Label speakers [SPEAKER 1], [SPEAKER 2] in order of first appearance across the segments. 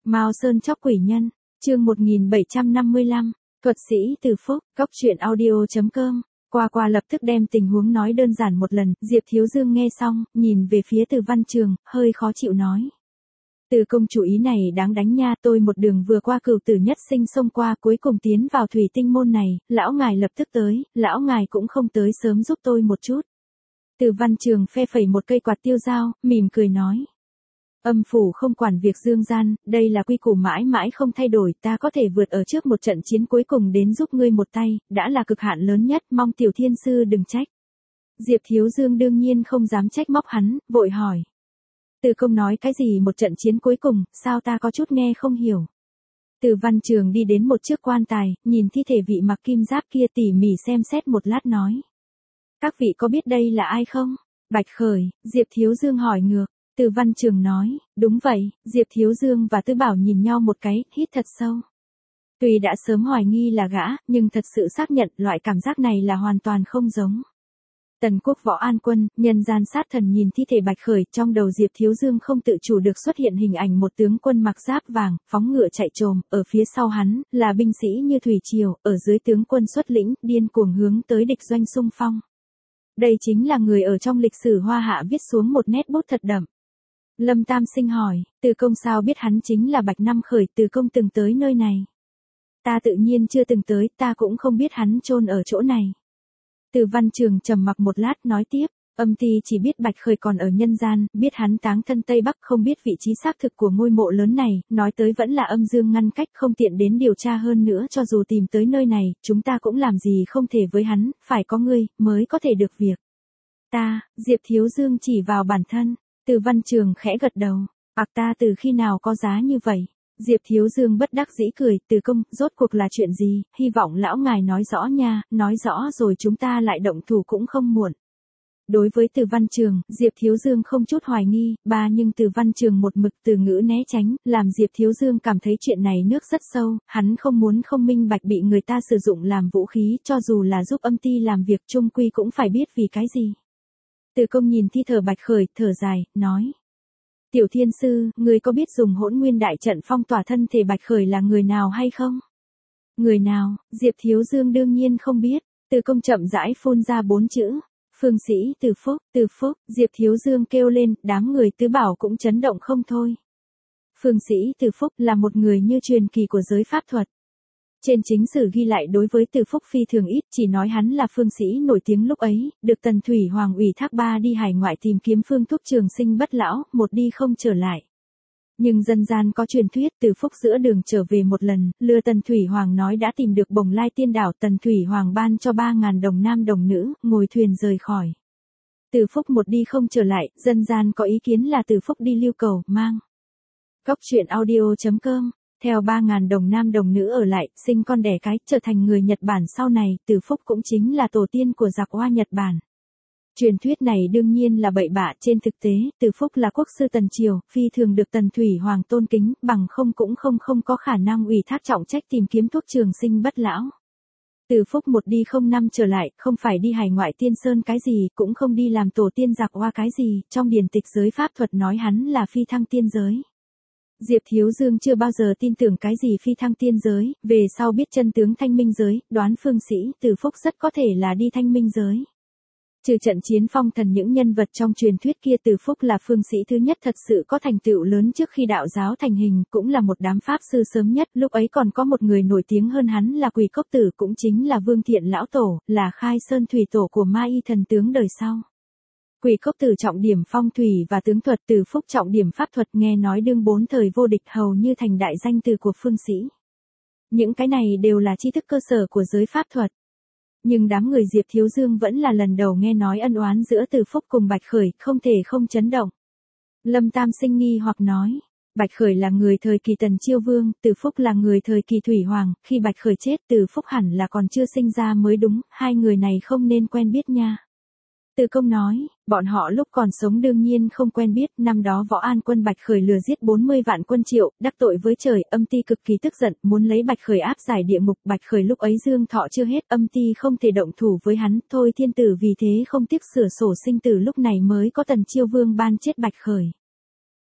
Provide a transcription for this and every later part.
[SPEAKER 1] Mao Sơn chóc quỷ nhân, chương 1755, thuật sĩ Từ Phúc, Cốc truyện audio.com. Qua lập tức đem tình huống nói đơn giản một lần, Diệp Thiếu Dương nghe xong, nhìn về phía Từ Văn Trường, hơi khó chịu nói. Từ công chủ ý này đáng đánh nha, tôi một đường vừa qua Cửu Tử Nhất Sinh xông qua cuối cùng tiến vào thủy tinh môn này, lão ngài lập tức tới, lão ngài cũng không tới sớm giúp tôi một chút. Từ Văn Trường phe phẩy một cây quạt tiêu dao, mỉm cười nói. Âm phủ không quản việc dương gian, đây là quy củ mãi mãi không thay đổi, ta có thể vượt ở trước một trận chiến cuối cùng đến giúp ngươi một tay, đã là cực hạn lớn nhất, mong tiểu thiên sư đừng trách. Diệp Thiếu Dương đương nhiên không dám trách móc hắn, vội hỏi. Từ công nói cái gì một trận chiến cuối cùng, sao ta có chút nghe không hiểu. Từ Văn Trường đi đến một chiếc quan tài, nhìn thi thể vị mặc kim giáp kia tỉ mỉ xem xét một lát nói. Các vị có biết đây là ai không? Bạch Khởi, Diệp Thiếu Dương hỏi ngược. Từ Văn Trường nói, đúng vậy, Diệp Thiếu Dương và Tư Bảo nhìn nhau một cái, hít thật sâu. Tuy đã sớm hoài nghi là gã, nhưng thật sự xác nhận loại cảm giác này là hoàn toàn không giống. Tần Quốc Võ An Quân, nhân gian sát thần nhìn thi thể Bạch Khởi, trong đầu Diệp Thiếu Dương không tự chủ được xuất hiện hình ảnh một tướng quân mặc giáp vàng, phóng ngựa chạy trồm, ở phía sau hắn, là binh sĩ như thủy triều, ở dưới tướng quân xuất lĩnh, điên cuồng hướng tới địch doanh xung phong. Đây chính là người ở trong lịch sử Hoa Hạ viết xuống một nét bút thật đậm. Lâm Tam Sinh hỏi, Từ công sao biết hắn chính là Bạch Năm Khởi, Từ công từng tới nơi này. Ta tự nhiên chưa từng tới, ta cũng không biết hắn chôn ở chỗ này. Từ Văn Trường trầm mặc một lát nói tiếp, âm ty chỉ biết Bạch Khởi còn ở nhân gian, biết hắn táng thân Tây Bắc, không biết vị trí xác thực của ngôi mộ lớn này, nói tới vẫn là âm dương ngăn cách, không tiện đến điều tra hơn nữa, cho dù tìm tới nơi này, chúng ta cũng làm gì không thể với hắn, phải có ngươi, mới có thể được việc. Ta, Diệp Thiếu Dương chỉ vào bản thân. Từ Văn Trường khẽ gật đầu, ta từ khi nào có giá như vậy? Diệp Thiếu Dương bất đắc dĩ cười, Từ công, rốt cuộc là chuyện gì, hy vọng lão ngài nói rõ nha, nói rõ rồi chúng ta lại động thủ cũng không muộn. Đối với Từ Văn Trường, Diệp Thiếu Dương không chút hoài nghi, nhưng Từ Văn Trường một mực từ ngữ né tránh, làm Diệp Thiếu Dương cảm thấy chuyện này nước rất sâu, hắn không muốn không minh bạch bị người ta sử dụng làm vũ khí, cho dù là giúp âm ty làm việc chung quy cũng phải biết vì cái gì. Từ công nhìn thi thể Bạch Khởi, thở dài, nói. Tiểu thiên sư, người có biết dùng hỗn nguyên đại trận phong tỏa thân thể Bạch Khởi là người nào hay không? Người nào, Diệp Thiếu Dương đương nhiên không biết. Từ công chậm rãi phun ra 4 chữ. Phương sĩ Từ Phúc, Diệp Thiếu Dương kêu lên, đám người Tứ Bảo cũng chấn động không thôi. Phương sĩ Từ Phúc là một người như truyền kỳ của giới pháp thuật. Trên chính sử ghi lại đối với Từ Phúc phi thường ít, chỉ nói hắn là phương sĩ nổi tiếng lúc ấy, được Tần Thủy Hoàng ủy thác đi hải ngoại tìm kiếm phương thuốc trường sinh bất lão, một đi không trở lại. Nhưng dân gian có truyền thuyết Từ Phúc giữa đường trở về một lần, lừa Tần Thủy Hoàng nói đã tìm được Bồng Lai Tiên Đảo, Tần Thủy Hoàng ban cho 3.000 đồng nam đồng nữ, ngồi thuyền rời khỏi. Từ Phúc một đi không trở lại, dân gian có ý kiến là Từ Phúc đi lưu cầu, mang. Cốc truyện audio.com. Theo 3.000 đồng nam đồng nữ ở lại, sinh con đẻ cái, trở thành người Nhật Bản sau này, Từ Phúc cũng chính là tổ tiên của giặc Hoa Nhật Bản. Truyền thuyết này đương nhiên là bậy bạ, trên thực tế, Từ Phúc là quốc sư Tần Triều, phi thường được Tần Thủy Hoàng tôn kính, bằng không cũng không có khả năng ủy thác trọng trách tìm kiếm thuốc trường sinh bất lão. Từ Phúc một đi không năm trở lại, không phải đi hải ngoại tiên sơn cái gì, cũng không đi làm tổ tiên giặc Hoa cái gì, trong điển tịch giới pháp thuật nói hắn là phi thăng tiên giới. Diệp Thiếu Dương chưa bao giờ tin tưởng cái gì phi thăng tiên giới, về sau biết chân tướng thanh minh giới, đoán phương sĩ Từ Phúc rất có thể là đi thanh minh giới. Trừ trận chiến phong thần những nhân vật trong truyền thuyết kia, Từ Phúc là phương sĩ thứ nhất thật sự có thành tựu lớn trước khi đạo giáo thành hình, cũng là một đám pháp sư sớm nhất, lúc ấy còn có một người nổi tiếng hơn hắn là Quỷ Cốc Tử, cũng chính là Vương Thiện Lão Tổ, là Khai Sơn Thủy Tổ của Ma Y thần tướng đời sau. Quỷ Cốc Tử trọng điểm phong thủy và tướng thuật, Từ Phúc trọng điểm pháp thuật, nghe nói đương 4 thời vô địch, hầu như thành đại danh từ của phương sĩ. Những cái này đều là tri thức cơ sở của giới pháp thuật. Nhưng đám người Diệp Thiếu Dương vẫn là lần đầu nghe nói ân oán giữa Từ Phúc cùng Bạch Khởi, không thể không chấn động. Lâm Tam Sinh nghi hoặc nói, Bạch Khởi là người thời kỳ Tần Chiêu Vương, Từ Phúc là người thời kỳ Thủy Hoàng, khi Bạch Khởi chết Từ Phúc hẳn là còn chưa sinh ra mới đúng, hai người này không nên quen biết nha. Từ công nói, bọn họ lúc còn sống đương nhiên không quen biết, năm đó Võ An Quân Bạch Khởi lừa giết 40 vạn quân Triệu, đắc tội với trời, âm ty cực kỳ tức giận, muốn lấy Bạch Khởi áp giải địa ngục, Bạch Khởi lúc ấy dương thọ chưa hết, âm ty không thể động thủ với hắn, thôi thiên tử vì thế không tiếc sửa sổ sinh tử, lúc này mới có Tần Chiêu Vương ban chết Bạch Khởi.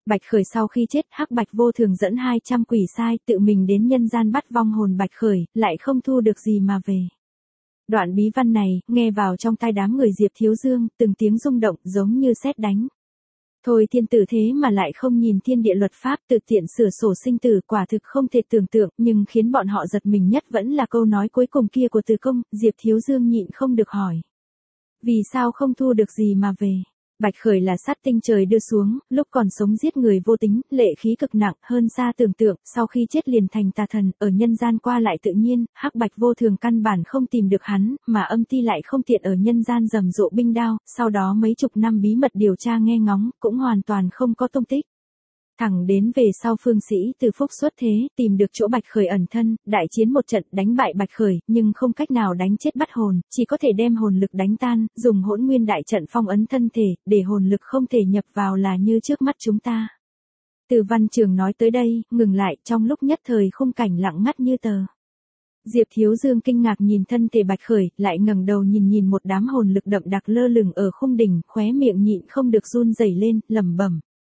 [SPEAKER 1] Bạch Khởi sau khi chết, Hắc Bạch Vô Thường dẫn 200 quỷ sai tự mình đến nhân gian bắt vong hồn Bạch Khởi, lại không thu được gì mà về. Đoạn bí văn này, nghe vào trong tai đám người Diệp Thiếu Dương, từng tiếng rung động giống như sét đánh. Thôi thiên tử thế mà lại không nhìn thiên địa luật pháp, tự tiện sửa sổ sinh tử, quả thực không thể tưởng tượng, nhưng khiến bọn họ giật mình nhất vẫn là câu nói cuối cùng kia của Từ Công. Diệp Thiếu Dương nhịn không được hỏi. Vì sao không thu được gì mà về? Bạch Khởi là sát tinh trời đưa xuống, lúc còn sống giết người vô tính, lệ khí cực nặng, hơn xa tưởng tượng, sau khi chết liền thành tà thần, ở nhân gian qua lại tự nhiên, Hắc Bạch Vô Thường căn bản không tìm được hắn, mà Âm Ti lại không tiện ở nhân gian rầm rộ binh đao, sau đó mấy chục năm bí mật điều tra nghe ngóng, cũng hoàn toàn không có tung tích. Thẳng đến về sau Phương Sĩ Từ Phúc xuất thế, tìm được chỗ Bạch Khởi ẩn thân, đại chiến một trận đánh bại Bạch Khởi, nhưng không cách nào đánh chết bắt hồn, chỉ có thể đem hồn lực đánh tan, dùng Hỗn Nguyên đại trận phong ấn thân thể, để hồn lực không thể nhập vào là như trước mắt chúng ta. Từ Văn Trường nói tới đây, ngừng lại, trong lúc nhất thời khung cảnh lặng ngắt như tờ. Diệp Thiếu Dương kinh ngạc nhìn thân thể Bạch Khởi, lại ngẩng đầu nhìn một đám hồn lực đậm đặc lơ lửng ở khung đỉnh, khóe miệng nhịn không được run rẩy lên, lẩm bẩm.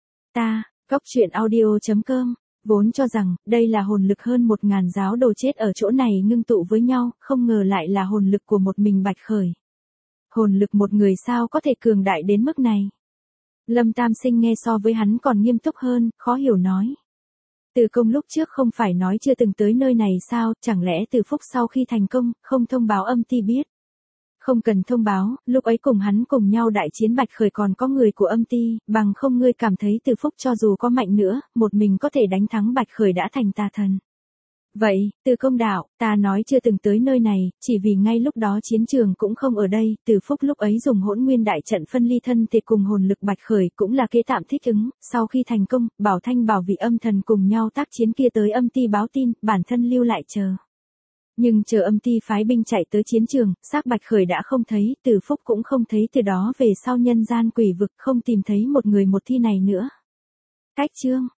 [SPEAKER 1] Cóc truyện audio.com, vốn cho rằng, đây là hồn lực hơn 1000 giáo đồ chết ở chỗ này ngưng tụ với nhau, không ngờ lại là hồn lực của một mình Bạch Khởi. Hồn lực một người sao có thể cường đại đến mức này? Lâm Tam Sinh nghe so với hắn còn nghiêm túc hơn, khó hiểu nói. Từ Công lúc trước không phải nói chưa từng tới nơi này sao, chẳng lẽ Từ Phúc sau khi thành công, không thông báo Âm Ti biết? Không cần thông báo, lúc ấy cùng hắn cùng nhau đại chiến Bạch Khởi còn có người của Âm Ti, bằng không ngươi cảm thấy Từ Phúc cho dù có mạnh nữa, một mình có thể đánh thắng Bạch Khởi đã thành tà thần. Vậy, Từ Công đạo, ta nói chưa từng tới nơi này, chỉ vì ngay lúc đó chiến trường cũng không ở đây, Từ Phúc lúc ấy dùng Hỗn Nguyên đại trận phân ly thân thể cùng hồn lực Bạch Khởi cũng là kế tạm thích ứng, sau khi thành công, Bảo Thanh bảo vị âm thần cùng nhau tác chiến kia tới Âm Ti báo tin, bản thân lưu lại chờ. Nhưng chờ Âm Ti phái binh chạy tới chiến trường, xác Bạch Khởi đã không thấy, Từ Phúc cũng không thấy, từ đó về sau nhân gian quỷ vực không tìm thấy một người một thi này nữa. Cách chương